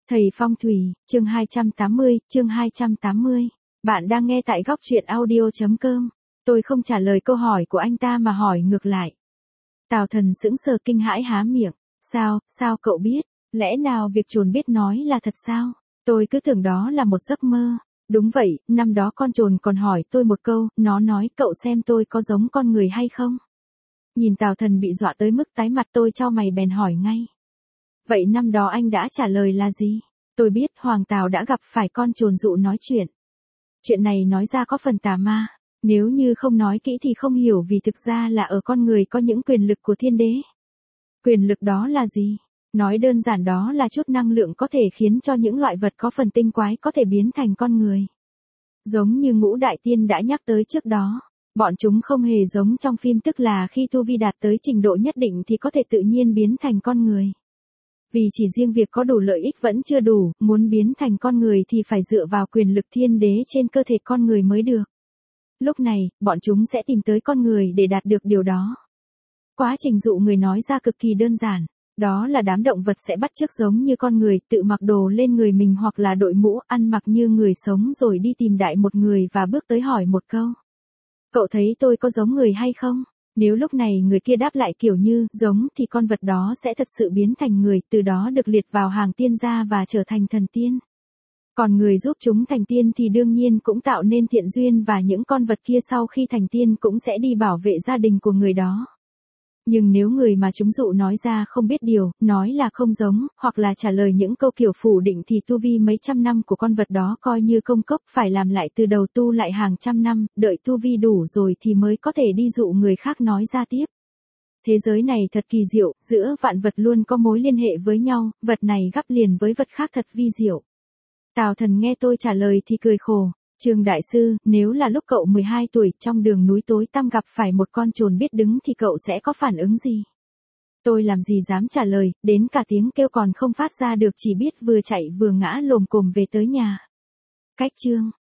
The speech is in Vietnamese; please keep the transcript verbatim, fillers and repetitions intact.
Thầy Phong Thủy, chương hai trăm tám mươi, chương hai trăm tám mươi. Bạn đang nghe tại góc truyện audio.com. Tôi không trả lời câu hỏi của anh ta mà hỏi ngược lại. Tào Thần sững sờ kinh hãi há miệng. Sao, sao cậu biết? Lẽ nào việc trồn biết nói là thật sao? Tôi cứ tưởng đó là một giấc mơ. Đúng vậy, năm đó con trồn còn hỏi tôi một câu, nó nói cậu xem tôi có giống con người hay không? Nhìn Tào Thần bị dọa tới mức tái mặt, tôi chau mày bèn hỏi ngay. Vậy năm đó anh đã trả lời là gì? Tôi biết Hoàng Tào đã gặp phải con trồn dụ nói chuyện. Chuyện này nói ra có phần tà ma, nếu như không nói kỹ thì không hiểu, vì thực ra là ở con người có những quyền lực của thiên đế. Quyền lực đó là gì? Nói đơn giản đó là chút năng lượng có thể khiến cho những loại vật có phần tinh quái có thể biến thành con người. Giống như Ngũ Đại Tiên đã nhắc tới trước đó, bọn chúng không hề giống trong phim, tức là khi tu vi đạt tới trình độ nhất định thì có thể tự nhiên biến thành con người. Vì chỉ riêng việc có đủ lợi ích vẫn chưa đủ, muốn biến thành con người thì phải dựa vào quyền lực thiên đế trên cơ thể con người mới được. Lúc này, bọn chúng sẽ tìm tới con người để đạt được điều đó. Quá trình dụ người nói ra cực kỳ đơn giản, đó là đám động vật sẽ bắt chước giống như con người, tự mặc đồ lên người mình hoặc là đội mũ, ăn mặc như người sống rồi đi tìm đại một người và bước tới hỏi một câu. Cậu thấy tôi có giống người hay không? Nếu lúc này người kia đáp lại kiểu như giống thì con vật đó sẽ thật sự biến thành người, từ đó được liệt vào hàng tiên gia và trở thành thần tiên. Còn người giúp chúng thành tiên thì đương nhiên cũng tạo nên thiện duyên, và những con vật kia sau khi thành tiên cũng sẽ đi bảo vệ gia đình của người đó. Nhưng nếu người mà chúng dụ nói ra không biết điều, nói là không giống, hoặc là trả lời những câu kiểu phủ định thì tu vi mấy trăm năm của con vật đó coi như công cốc, phải làm lại từ đầu tu lại hàng trăm năm, đợi tu vi đủ rồi thì mới có thể đi dụ người khác nói ra tiếp. Thế giới này thật kỳ diệu, giữa vạn vật luôn có mối liên hệ với nhau, vật này gắp liền với vật khác thật vi diệu. Tào Thần nghe tôi trả lời thì cười khổ. Trương đại sư, nếu là lúc cậu mười hai tuổi trong đường núi tối tăm gặp phải một con trồn biết đứng thì cậu sẽ có phản ứng gì? Tôi làm gì dám trả lời, đến cả tiếng kêu còn không phát ra được, chỉ biết vừa chạy vừa ngã lồm cồm về tới nhà. Cách chương